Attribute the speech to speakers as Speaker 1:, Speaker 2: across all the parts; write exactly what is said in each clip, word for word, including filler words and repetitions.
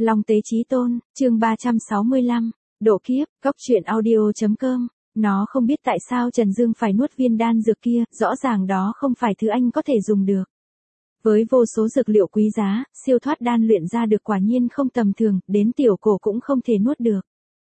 Speaker 1: Long Tế Chí Tôn, chương ba trăm sáu mươi lăm, độ kiếp, góc truyện audio.com. Nó không biết tại sao Trần Dương phải nuốt viên đan dược kia, rõ ràng đó không phải thứ anh có thể dùng được. Với vô số dược liệu quý giá, siêu thoát đan luyện ra được quả nhiên không tầm thường, đến tiểu cổ cũng không thể nuốt được.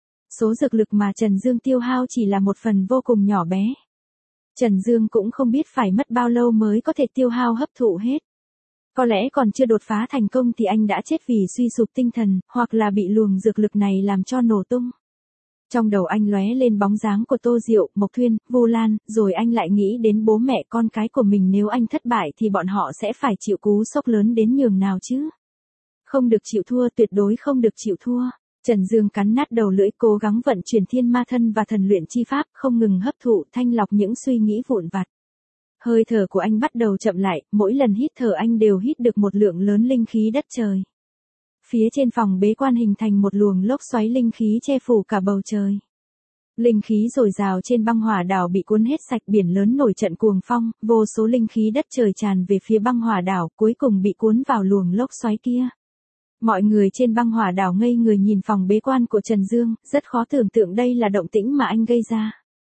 Speaker 1: Số dược lực mà Trần Dương tiêu hao chỉ là một phần vô cùng nhỏ bé. Trần Dương cũng không biết phải mất bao lâu mới có thể tiêu hao hấp thụ hết. Có lẽ còn chưa đột phá thành công thì anh đã chết vì suy sụp tinh thần, hoặc là bị luồng dược lực này làm cho nổ tung. Trong đầu anh lóe lên bóng dáng của Tô Diệu, Mộc Thuyên, Vu Lan, rồi anh lại nghĩ đến bố mẹ con cái của mình, nếu anh thất bại thì bọn họ sẽ phải chịu cú sốc lớn đến nhường nào chứ. Không được chịu thua, tuyệt đối không được chịu thua. Trần Dương cắn nát đầu lưỡi, cố gắng vận chuyển thiên ma thân và thần luyện chi pháp, không ngừng hấp thụ thanh lọc những suy nghĩ vụn vặt. Hơi thở của anh bắt đầu chậm lại, mỗi lần hít thở anh đều hít được một lượng lớn linh khí đất trời. Phía trên phòng bế quan hình thành một luồng lốc xoáy linh khí che phủ cả bầu trời. Linh khí dồi dào trên băng hỏa đảo bị cuốn hết sạch, biển lớn nổi trận cuồng phong, vô số linh khí đất trời tràn về phía băng hỏa đảo, cuối cùng bị cuốn vào luồng lốc xoáy kia. Mọi người trên băng hỏa đảo ngây người nhìn phòng bế quan của Trần Dương, rất khó tưởng tượng đây là động tĩnh mà anh gây ra.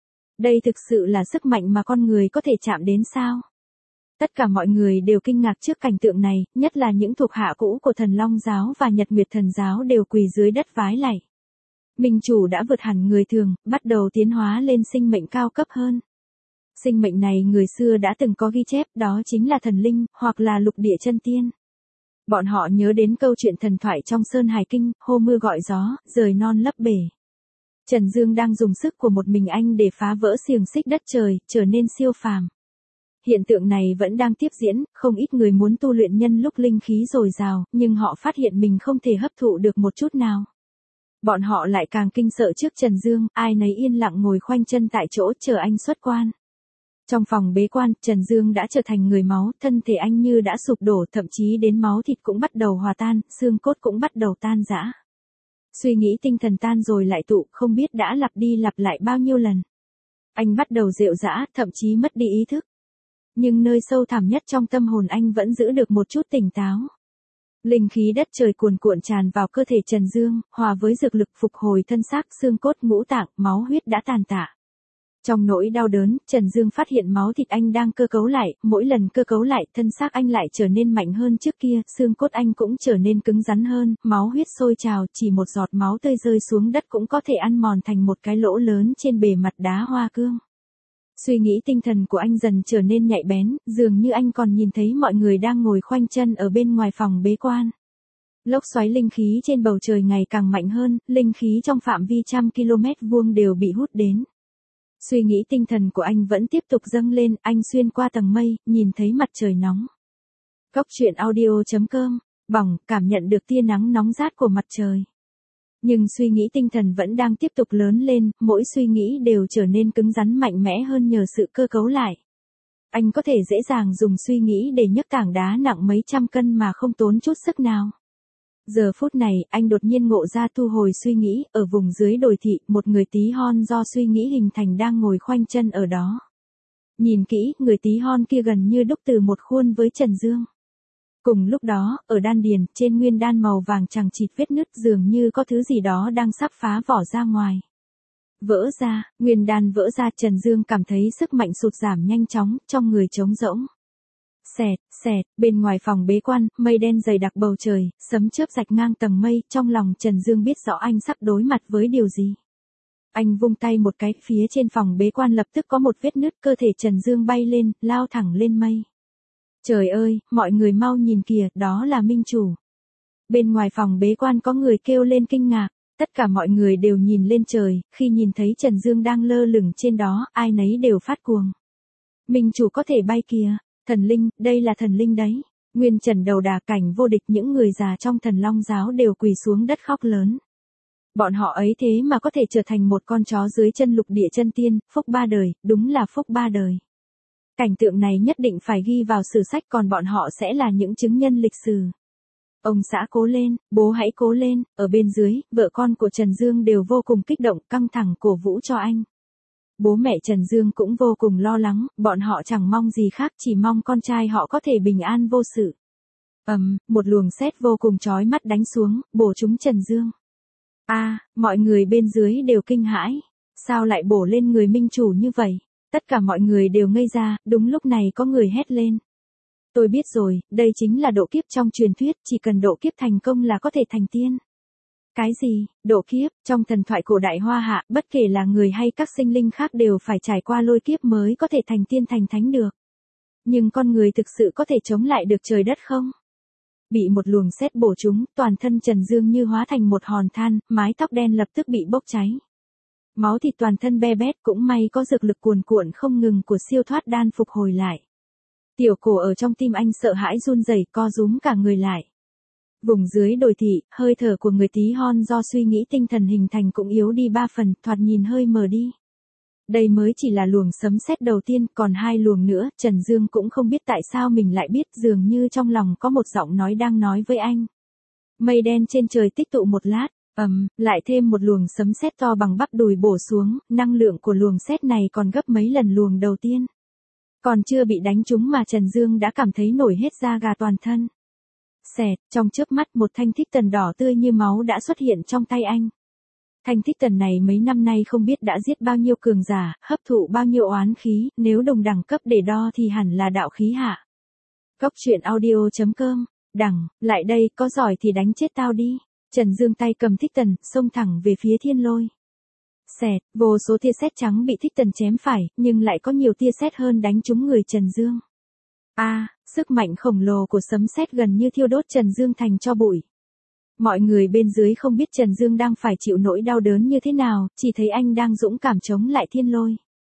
Speaker 1: Đây thực sự là sức mạnh mà con người có thể chạm đến sao? Tất cả mọi người đều kinh ngạc trước cảnh tượng này, nhất là những thuộc hạ cũ của Thần Long Giáo và Nhật Nguyệt Thần Giáo đều quỳ dưới đất vái lạy. Minh chủ đã vượt hẳn người thường, bắt đầu tiến hóa lên sinh mệnh cao cấp hơn. Sinh mệnh này người xưa đã từng có ghi chép, đó chính là thần linh, hoặc là lục địa chân tiên. Bọn họ nhớ đến câu chuyện thần thoại trong Sơn Hải Kinh, hô mưa gọi gió, rời non lấp bể. Trần Dương đang dùng sức của một mình anh để phá vỡ xiềng xích đất trời, trở nên siêu phàm. Hiện tượng này vẫn đang tiếp diễn, không ít người muốn tu luyện nhân lúc linh khí dồi dào, nhưng họ phát hiện mình không thể hấp thụ được một chút nào. Bọn họ lại càng kinh sợ trước Trần Dương, ai nấy yên lặng ngồi khoanh chân tại chỗ chờ anh xuất quan. Trong phòng bế quan, Trần Dương đã trở thành người máu, thân thể anh như đã sụp đổ, thậm chí đến máu thịt cũng bắt đầu hòa tan, xương cốt cũng bắt đầu tan rã. Suy nghĩ tinh thần tan rồi lại tụ, không biết đã lặp đi lặp lại bao nhiêu lần. Anh bắt đầu rệu rã, thậm chí mất đi ý thức. Nhưng nơi sâu thẳm nhất trong tâm hồn anh vẫn giữ được một chút tỉnh táo. Linh khí đất trời cuồn cuộn tràn vào cơ thể Trần Dương, hòa với dược lực phục hồi thân xác, xương cốt, ngũ tạng, máu huyết đã tàn tạ. Trong nỗi đau đớn, Trần Dương phát hiện máu thịt anh đang cơ cấu lại, mỗi lần cơ cấu lại, thân xác anh lại trở nên mạnh hơn trước kia, xương cốt anh cũng trở nên cứng rắn hơn, máu huyết sôi trào, chỉ một giọt máu tươi rơi xuống đất cũng có thể ăn mòn thành một cái lỗ lớn trên bề mặt đá hoa cương. Suy nghĩ tinh thần của anh dần trở nên nhạy bén, dường như anh còn nhìn thấy mọi người đang ngồi khoanh chân ở bên ngoài phòng bế quan. Lốc xoáy linh khí trên bầu trời ngày càng mạnh hơn, linh khí trong phạm vi trăm km vuông đều bị hút đến. Suy nghĩ tinh thần của anh vẫn tiếp tục dâng lên, anh xuyên qua tầng mây, nhìn thấy mặt trời nóng. Góc truyện audio.com, bỏng, cảm nhận được tia nắng nóng rát của mặt trời. Nhưng suy nghĩ tinh thần vẫn đang tiếp tục lớn lên, mỗi suy nghĩ đều trở nên cứng rắn mạnh mẽ hơn nhờ sự cơ cấu lại. Anh có thể dễ dàng dùng suy nghĩ để nhấc tảng đá nặng mấy trăm cân mà không tốn chút sức nào. Giờ phút này, anh đột nhiên ngộ ra thu hồi suy nghĩ, ở vùng dưới đồi thị, một người tí hon do suy nghĩ hình thành đang ngồi khoanh chân ở đó. Nhìn kỹ, người tí hon kia gần như đúc từ một khuôn với Trần Dương. Cùng lúc đó, ở đan điền, trên nguyên đan màu vàng chằng chịt vết nứt, dường như có thứ gì đó đang sắp phá vỏ ra ngoài. Vỡ ra, nguyên đan vỡ ra, Trần Dương cảm thấy sức mạnh sụt giảm nhanh chóng, trong người trống rỗng. Xẹt, xẹt, bên ngoài phòng bế quan, mây đen dày đặc bầu trời, sấm chớp rạch ngang tầng mây, trong lòng Trần Dương biết rõ anh sắp đối mặt với điều gì. Anh vung tay một cái, phía trên phòng bế quan lập tức có một vết nứt, cơ thể Trần Dương bay lên, lao thẳng lên mây. Trời ơi, mọi người mau nhìn kìa, đó là Minh chủ. Bên ngoài phòng bế quan có người kêu lên kinh ngạc, tất cả mọi người đều nhìn lên trời, khi nhìn thấy Trần Dương đang lơ lửng trên đó, ai nấy đều phát cuồng. Minh chủ có thể bay kìa, thần linh, đây là thần linh đấy. Nguyên Trần đầu đà, cảnh vô địch, những người già trong Thần Long Giáo đều quỳ xuống đất khóc lớn. Bọn họ ấy thế mà có thể trở thành một con chó dưới chân lục địa chân tiên, phúc ba đời, đúng là phúc ba đời. Cảnh tượng này nhất định phải ghi vào sử sách, còn bọn họ sẽ là những chứng nhân lịch sử. Ông xã cố lên, bố hãy cố lên, ở bên dưới, vợ con của Trần Dương đều vô cùng kích động, căng thẳng cổ vũ cho anh. Bố mẹ Trần Dương cũng vô cùng lo lắng, bọn họ chẳng mong gì khác, chỉ mong con trai họ có thể bình an vô sự. Ầm, một luồng sét vô cùng chói mắt đánh xuống, bổ trúng Trần Dương. A, mọi người bên dưới đều kinh hãi. Sao lại bổ lên người minh chủ như vậy? Tất cả mọi người đều ngây ra, đúng lúc này có người hét lên. Tôi biết rồi, đây chính là độ kiếp trong truyền thuyết, chỉ cần độ kiếp thành công là có thể thành tiên. Cái gì, độ kiếp, trong thần thoại cổ đại Hoa Hạ, bất kể là người hay các sinh linh khác đều phải trải qua lôi kiếp mới có thể thành tiên thành thánh được. Nhưng con người thực sự có thể chống lại được trời đất không? Bị một luồng sét bổ trúng, toàn thân Trần Dương như hóa thành một hòn than, mái tóc đen lập tức bị bốc cháy. Máu thịt toàn thân be bét, cũng may có dược lực cuồn cuộn không ngừng của siêu thoát đan phục hồi lại. Tiểu cổ ở trong tim anh sợ hãi run rẩy, co rúm cả người lại. Vùng dưới đồi thị, hơi thở của người tí hon do suy nghĩ tinh thần hình thành cũng yếu đi ba phần, thoạt nhìn hơi mờ đi. Đây mới chỉ là luồng sấm sét đầu tiên, còn hai luồng nữa, Trần Dương cũng không biết tại sao mình lại biết, dường như trong lòng có một giọng nói đang nói với anh. Mây đen trên trời tích tụ một lát, ầm, lại thêm một luồng sấm sét to bằng bắp đùi bổ xuống, năng lượng của luồng sét này còn gấp mấy lần luồng đầu tiên. Còn chưa bị đánh trúng mà Trần Dương đã cảm thấy nổi hết da gà toàn thân. Xẹt, trong chớp mắt một thanh thích tần đỏ tươi như máu đã xuất hiện trong tay anh. Thanh thích tần này mấy năm nay không biết đã giết bao nhiêu cường giả, hấp thụ bao nhiêu oán khí, nếu đồng đẳng cấp để đo thì hẳn là đạo khí hạ. Góc truyện audio chấm com, đẳng, lại đây, có giỏi thì đánh chết tao đi. Trần Dương tay cầm thích tần, xông thẳng về phía thiên lôi. Xẹt, vô số tia sét trắng bị thích tần chém phải, nhưng lại có nhiều tia sét hơn đánh trúng người Trần Dương. A, à, sức mạnh khổng lồ của sấm sét gần như thiêu đốt Trần Dương thành tro bụi. Mọi người bên dưới không biết Trần Dương đang phải chịu nỗi đau đớn như thế nào, chỉ thấy anh đang dũng cảm chống lại thiên lôi.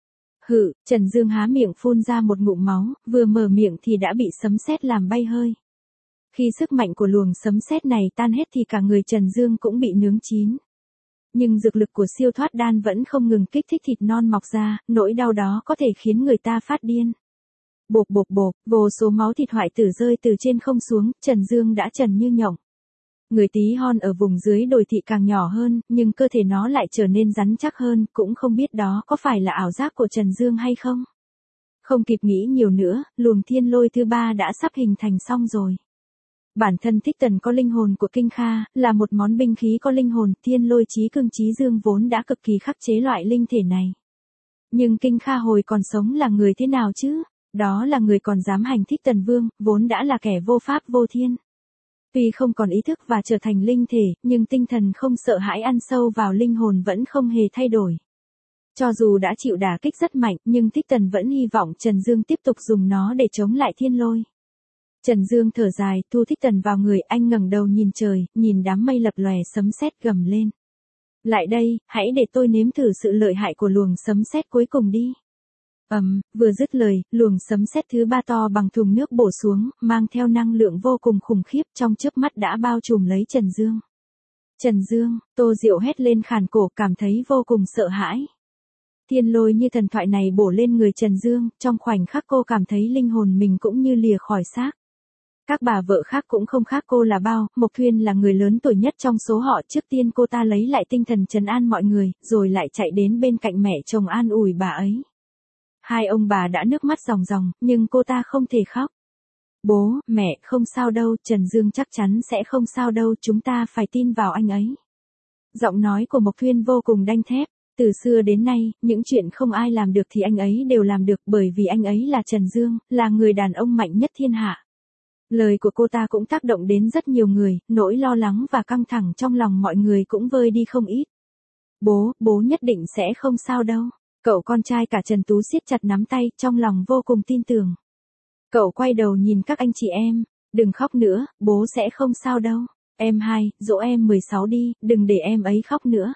Speaker 1: Hự, Trần Dương há miệng phun ra một ngụm máu, vừa mở miệng thì đã bị sấm sét làm bay hơi. Khi sức mạnh của luồng sấm sét này tan hết thì cả người Trần Dương cũng bị nướng chín. Nhưng dược lực của siêu thoát đan vẫn không ngừng kích thích thịt non mọc ra, nỗi đau đó có thể khiến người ta phát điên. Bộp bộp bộp, vô số máu thịt hoại tử rơi từ trên không xuống, Trần Dương đã trần như nhộng. Người tí hon ở vùng dưới đồi thị càng nhỏ hơn, nhưng cơ thể nó lại trở nên rắn chắc hơn, cũng không biết đó có phải là ảo giác của Trần Dương hay không. Không kịp nghĩ nhiều nữa, luồng thiên lôi thứ ba đã sắp hình thành xong rồi. Bản thân thích tần có linh hồn của kinh kha, là một món binh khí có linh hồn, thiên lôi chí cương chí dương vốn đã cực kỳ khắc chế loại linh thể này. Nhưng kinh kha hồi còn sống là người thế nào chứ? Đó là người còn dám hành thích tần vương, vốn đã là kẻ vô pháp vô thiên. Tuy không còn ý thức và trở thành linh thể, nhưng tinh thần không sợ hãi ăn sâu vào linh hồn vẫn không hề thay đổi. Cho dù đã chịu đả kích rất mạnh, nhưng thích tần vẫn hy vọng Trần Dương tiếp tục dùng nó để chống lại thiên lôi. Trần Dương thở dài, thu thích tần vào người, anh ngẩng đầu nhìn trời, nhìn đám mây lập lòe sấm sét gầm lên. Lại đây, hãy để tôi nếm thử sự lợi hại của luồng sấm sét cuối cùng đi. Ầm, um, vừa dứt lời, luồng sấm sét thứ ba to bằng thùng nước bổ xuống, mang theo năng lượng vô cùng khủng khiếp, trong chớp mắt đã bao trùm lấy Trần Dương. Trần Dương, Tô Diệu hét lên khàn cổ, cảm thấy vô cùng sợ hãi. Thiên lôi như thần thoại này bổ lên người Trần Dương, trong khoảnh khắc cô cảm thấy linh hồn mình cũng như lìa khỏi xác. Các bà vợ khác cũng không khác cô là bao, Mộc Thuyên là người lớn tuổi nhất trong số họ, trước tiên cô ta lấy lại tinh thần trấn an mọi người, rồi lại chạy đến bên cạnh mẹ chồng an ủi bà ấy. Hai ông bà đã nước mắt ròng ròng, nhưng cô ta không thể khóc. Bố, mẹ, không sao đâu, Trần Dương chắc chắn sẽ không sao đâu, chúng ta phải tin vào anh ấy. Giọng nói của Mộc Thuyên vô cùng đanh thép, từ xưa đến nay, những chuyện không ai làm được thì anh ấy đều làm được, bởi vì anh ấy là Trần Dương, là người đàn ông mạnh nhất thiên hạ. Lời của cô ta cũng tác động đến rất nhiều người, nỗi lo lắng và căng thẳng trong lòng mọi người cũng vơi đi không ít. Bố, bố nhất định sẽ không sao đâu. Cậu con trai cả Trần Tú siết chặt nắm tay, trong lòng vô cùng tin tưởng. Cậu quay đầu nhìn các anh chị em, đừng khóc nữa, bố sẽ không sao đâu. Em hai, dỗ em mười sáu đi, đừng để em ấy khóc nữa.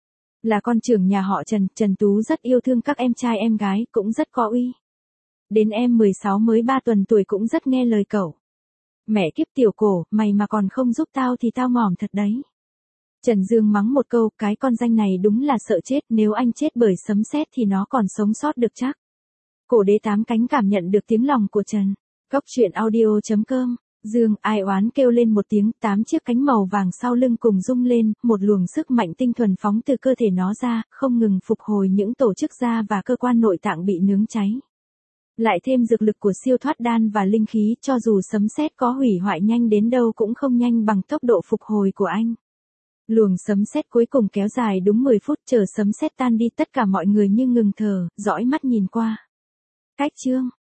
Speaker 1: Là con trưởng nhà họ Trần, Trần Tú rất yêu thương các em trai em gái, cũng rất có uy. Đến em mười sáu mới ba tuần tuổi cũng rất nghe lời cậu. Mẹ kiếp tiểu cổ, mày mà còn không giúp tao thì tao ngỏm thật đấy. Trần Dương mắng một câu, cái con danh này đúng là sợ chết, nếu anh chết bởi sấm sét thì nó còn sống sót được chắc. Cổ đế tám cánh cảm nhận được tiếng lòng của Trần. Góc truyện audio chấm com, Dương, ai oán kêu lên một tiếng, tám chiếc cánh màu vàng sau lưng cùng rung lên, một luồng sức mạnh tinh thuần phóng từ cơ thể nó ra, không ngừng phục hồi những tổ chức da và cơ quan nội tạng bị nướng cháy. Lại thêm dược lực của siêu thoát đan và linh khí, cho dù sấm sét có hủy hoại nhanh đến đâu cũng không nhanh bằng tốc độ phục hồi của anh. Luồng sấm sét cuối cùng kéo dài đúng mười phút, chờ sấm sét tan đi tất cả mọi người như ngừng thở, dõi mắt nhìn qua. Cách chương